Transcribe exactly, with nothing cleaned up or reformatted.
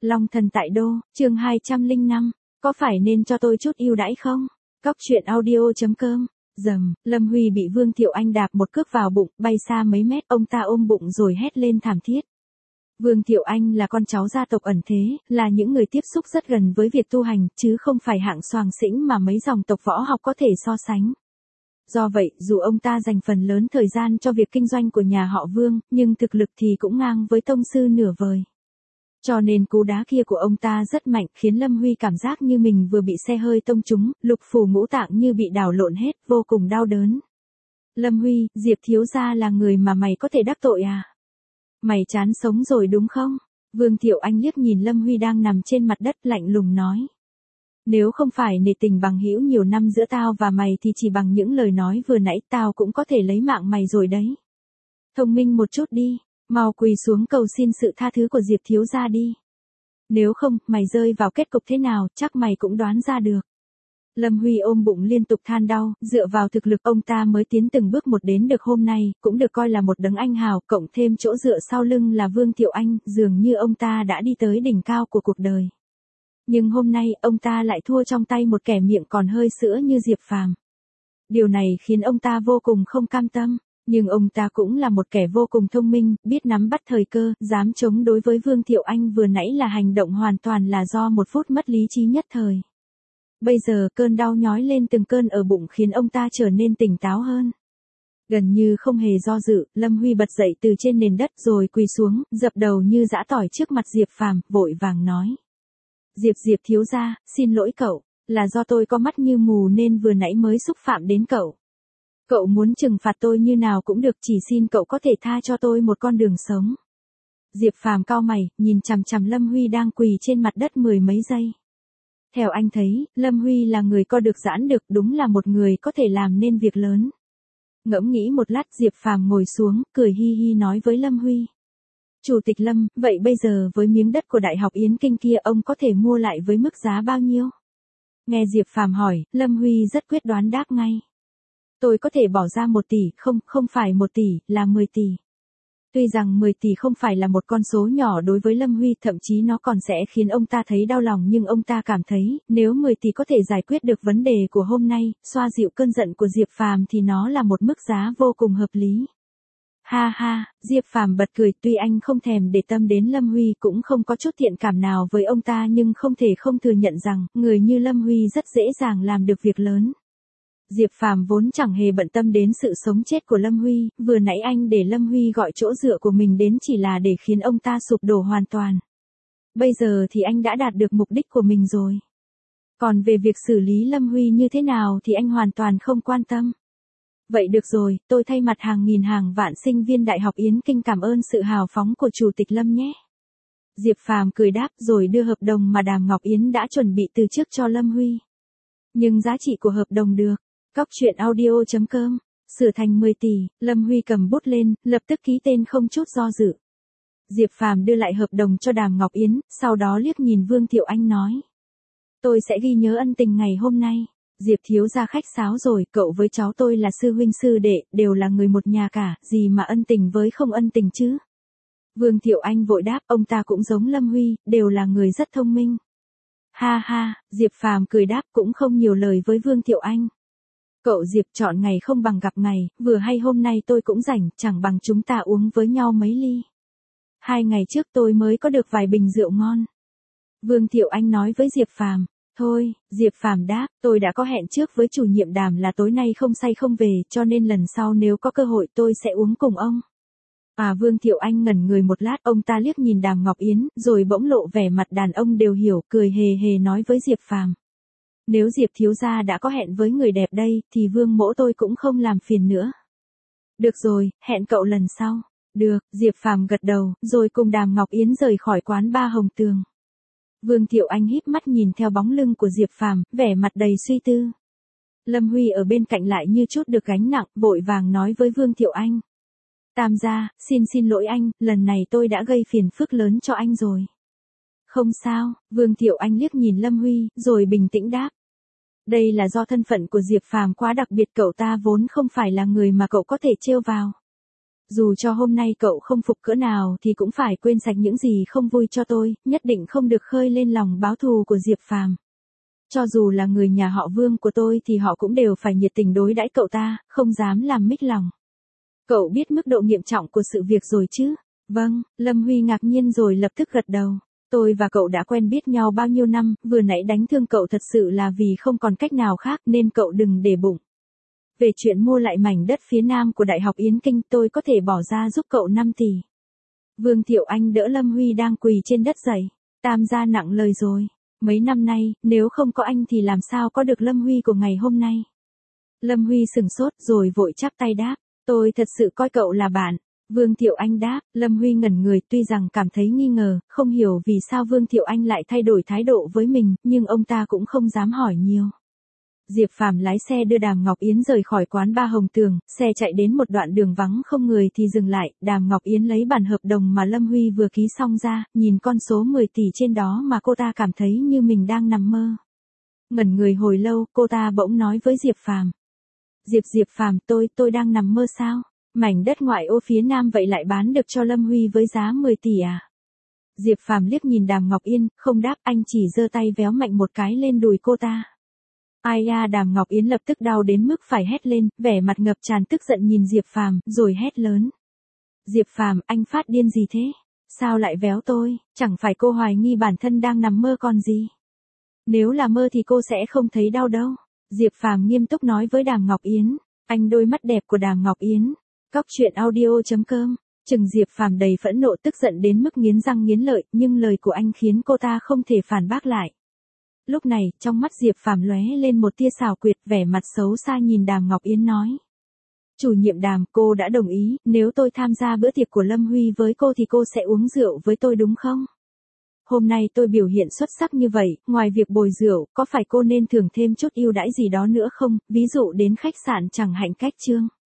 Long thần tại đô, chương hai trăm lẻ năm, có phải nên cho tôi chút ưu đãi không? Cóc truyện audio.com. Dầm, Lâm Huy bị Vương Thiệu Anh đạp một cước vào bụng, bay xa mấy mét, ông ta ôm bụng rồi hét lên thảm thiết. Vương Thiệu Anh là con cháu gia tộc ẩn thế, là những người tiếp xúc rất gần với việc tu hành, chứ không phải hạng soàng xĩnh mà mấy dòng tộc võ học có thể so sánh. Do vậy, dù ông ta dành phần lớn thời gian cho việc kinh doanh của nhà họ Vương, nhưng thực lực thì cũng ngang với tông sư nửa vời. Cho nên cú đá kia của ông ta rất mạnh, khiến Lâm Huy cảm giác như mình vừa bị xe hơi tông trúng, lục phủ ngũ tạng như bị đảo lộn hết, vô cùng đau đớn. Lâm Huy, Diệp thiếu gia là người mà mày có thể đắc tội à? Mày chán sống rồi đúng không? Vương Thiệu Anh liếc nhìn Lâm Huy đang nằm trên mặt đất lạnh lùng nói. Nếu không phải nể tình bằng hữu nhiều năm giữa tao và mày thì chỉ bằng những lời nói vừa nãy tao cũng có thể lấy mạng mày rồi đấy. Thông minh một chút đi, mau quỳ xuống cầu xin sự tha thứ của Diệp thiếu gia đi. Nếu không, mày rơi vào kết cục thế nào, chắc mày cũng đoán ra được. Lâm Huy ôm bụng liên tục than đau, dựa vào thực lực ông ta mới tiến từng bước một đến được hôm nay, cũng được coi là một đấng anh hào, cộng thêm chỗ dựa sau lưng là Vương Thiệu Anh, dường như ông ta đã đi tới đỉnh cao của cuộc đời. Nhưng hôm nay, ông ta lại thua trong tay một kẻ miệng còn hơi sữa như Diệp Phàm. Điều này khiến ông ta vô cùng không cam tâm, nhưng ông ta cũng là một kẻ vô cùng thông minh, biết nắm bắt thời cơ, dám chống đối với Vương Thiệu Anh vừa nãy là hành động hoàn toàn là do một phút mất lý trí nhất thời. Bây giờ cơn đau nhói lên từng cơn ở bụng khiến ông ta trở nên tỉnh táo hơn. Gần như không hề do dự, Lâm Huy bật dậy từ trên nền đất rồi quỳ xuống, dập đầu như giã tỏi trước mặt Diệp Phàm, vội vàng nói. Diệp Diệp thiếu gia, xin lỗi cậu, là do tôi có mắt như mù nên vừa nãy mới xúc phạm đến cậu. Cậu muốn trừng phạt tôi như nào cũng được, chỉ xin cậu có thể tha cho tôi một con đường sống. Diệp Phàm cau mày, nhìn chằm chằm Lâm Huy đang quỳ trên mặt đất mười mấy giây. Theo anh thấy, Lâm Huy là người co được giãn được, đúng là một người có thể làm nên việc lớn. Ngẫm nghĩ một lát, Diệp Phàm ngồi xuống, cười hi hi nói với Lâm Huy. Chủ tịch Lâm, vậy bây giờ với miếng đất của Đại học Yến Kinh kia ông có thể mua lại với mức giá bao nhiêu? Nghe Diệp Phàm hỏi, Lâm Huy rất quyết đoán đáp ngay. Tôi có thể bỏ ra một tỷ, không, không phải một tỷ, là mười tỷ. Tuy rằng mười tỷ không phải là một con số nhỏ đối với Lâm Huy, thậm chí nó còn sẽ khiến ông ta thấy đau lòng, nhưng ông ta cảm thấy, nếu mười tỷ có thể giải quyết được vấn đề của hôm nay, xoa dịu cơn giận của Diệp Phàm thì nó là một mức giá vô cùng hợp lý. Ha ha, Diệp Phàm bật cười, tuy anh không thèm để tâm đến Lâm Huy, cũng không có chút thiện cảm nào với ông ta, nhưng không thể không thừa nhận rằng, người như Lâm Huy rất dễ dàng làm được việc lớn. Diệp Phàm vốn chẳng hề bận tâm đến sự sống chết của Lâm Huy, vừa nãy anh để Lâm Huy gọi chỗ dựa của mình đến chỉ là để khiến ông ta sụp đổ hoàn toàn. Bây giờ thì anh đã đạt được mục đích của mình rồi. Còn về việc xử lý Lâm Huy như thế nào thì anh hoàn toàn không quan tâm. Vậy được rồi, tôi thay mặt hàng nghìn hàng vạn sinh viên Đại học Yến Kinh cảm ơn sự hào phóng của Chủ tịch Lâm nhé. Diệp Phàm cười đáp rồi đưa hợp đồng mà Đàm Ngọc Yến đã chuẩn bị từ trước cho Lâm Huy. Nhưng giá trị của hợp đồng được. Cóc truyện audio.com, sửa thành mười tỷ, Lâm Huy cầm bút lên, lập tức ký tên không chút do dự. Diệp Phàm đưa lại hợp đồng cho Đàm Ngọc Yến, sau đó liếc nhìn Vương Thiệu Anh nói. Tôi sẽ ghi nhớ ân tình ngày hôm nay. Diệp thiếu gia khách sáo rồi, cậu với cháu tôi là sư huynh sư đệ, đều là người một nhà cả, gì mà ân tình với không ân tình chứ. Vương Thiệu Anh vội đáp, ông ta cũng giống Lâm Huy, đều là người rất thông minh. Ha ha, Diệp Phàm cười đáp cũng không nhiều lời với Vương Thiệu Anh. Cậu Diệp chọn ngày không bằng gặp ngày, vừa hay hôm nay tôi cũng rảnh, chẳng bằng chúng ta uống với nhau mấy ly. Hai ngày trước tôi mới có được vài bình rượu ngon. Vương Thiệu Anh nói với Diệp Phàm. Thôi, Diệp Phàm đáp, tôi đã có hẹn trước với chủ nhiệm Đàm là tối nay không say không về, cho nên lần sau nếu có cơ hội tôi sẽ uống cùng ông. À Vương Thiệu Anh ngẩn người một lát, ông ta liếc nhìn Đàm Ngọc Yến, rồi bỗng lộ vẻ mặt đàn ông đều hiểu, cười hề hề nói với Diệp Phàm. Nếu Diệp thiếu gia đã có hẹn với người đẹp đây, thì Vương mỗ tôi cũng không làm phiền nữa. Được rồi, hẹn cậu lần sau. Được, Diệp Phàm gật đầu, rồi cùng Đàm Ngọc Yến rời khỏi quán bar Hồng Tường. Vương Thiệu Anh híp mắt nhìn theo bóng lưng của Diệp Phàm, vẻ mặt đầy suy tư. Lâm Huy ở bên cạnh lại như chút được gánh nặng, vội vàng nói với Vương Thiệu Anh. Tam gia, xin xin lỗi anh, lần này tôi đã gây phiền phức lớn cho anh rồi. Không sao, Vương Thiệu Anh liếc nhìn Lâm Huy, rồi bình tĩnh đáp. Đây là do thân phận của Diệp Phàm quá đặc biệt, cậu ta vốn không phải là người mà cậu có thể trêu vào. Dù cho hôm nay cậu không phục cỡ nào thì cũng phải quên sạch những gì không vui cho tôi, nhất định không được khơi lên lòng báo thù của Diệp Phàm. Cho dù là người nhà họ Vương của tôi thì họ cũng đều phải nhiệt tình đối đãi cậu ta, không dám làm mích lòng. Cậu biết mức độ nghiêm trọng của sự việc rồi chứ? Vâng, Lâm Huy ngạc nhiên rồi lập tức gật đầu. Tôi và cậu đã quen biết nhau bao nhiêu năm, vừa nãy đánh thương cậu thật sự là vì không còn cách nào khác nên cậu đừng để bụng. Về chuyện mua lại mảnh đất phía nam của Đại học Yến Kinh tôi có thể bỏ ra giúp cậu năm tỷ. Vương Thiệu Anh đỡ Lâm Huy đang quỳ trên đất dậy. Tam gia nặng lời rồi. Mấy năm nay, nếu không có anh thì làm sao có được Lâm Huy của ngày hôm nay. Lâm Huy sừng sốt rồi vội chắp tay đáp. Tôi thật sự coi cậu là bạn. Vương Thiệu Anh đáp. Lâm Huy ngẩn người tuy rằng cảm thấy nghi ngờ, không hiểu vì sao Vương Thiệu Anh lại thay đổi thái độ với mình, nhưng ông ta cũng không dám hỏi nhiều. Diệp Phàm lái xe đưa Đàm Ngọc Yến rời khỏi quán Ba Hồng Tường, xe chạy đến một đoạn đường vắng không người thì dừng lại, Đàm Ngọc Yến lấy bản hợp đồng mà Lâm Huy vừa ký xong ra, nhìn con số mười tỷ trên đó mà cô ta cảm thấy như mình đang nằm mơ. Ngẩn người hồi lâu, cô ta bỗng nói với Diệp Phàm. Diệp Diệp Phàm tôi, tôi đang nằm mơ sao? Mảnh đất ngoại ô phía nam vậy lại bán được cho Lâm Huy với giá mười tỷ à? Diệp Phàm liếc nhìn Đàm Ngọc Yến, không đáp, anh chỉ giơ tay véo mạnh một cái lên đùi cô ta. Ai da, Đàm Ngọc Yến lập tức đau đến mức phải hét lên, vẻ mặt ngập tràn tức giận nhìn Diệp Phàm, rồi hét lớn. Diệp Phàm, anh phát điên gì thế? Sao lại véo tôi? Chẳng phải cô hoài nghi bản thân đang nằm mơ còn gì? Nếu là mơ thì cô sẽ không thấy đau đâu. Diệp Phàm nghiêm túc nói với Đàm Ngọc Yến. Anh đôi mắt đẹp của Đàm Ngọc Yến. Cóc truyện audio chấm com. Chừng Diệp Phàm đầy phẫn nộ tức giận đến mức nghiến răng nghiến lợi, nhưng lời của anh khiến cô ta không thể phản bác lại. Lúc này, trong mắt Diệp Phàm lóe lên một tia xảo quyệt, vẻ mặt xấu xa nhìn Đàm Ngọc Yến nói. Chủ nhiệm Đàm, cô đã đồng ý, nếu tôi tham gia bữa tiệc của Lâm Huy với cô thì cô sẽ uống rượu với tôi đúng không? Hôm nay tôi biểu hiện xuất sắc như vậy, ngoài việc bồi rượu, có phải cô nên thưởng thêm chút ưu đãi gì đó nữa không, ví dụ đến khách sạn Chẳng Hạnh Cách Trương?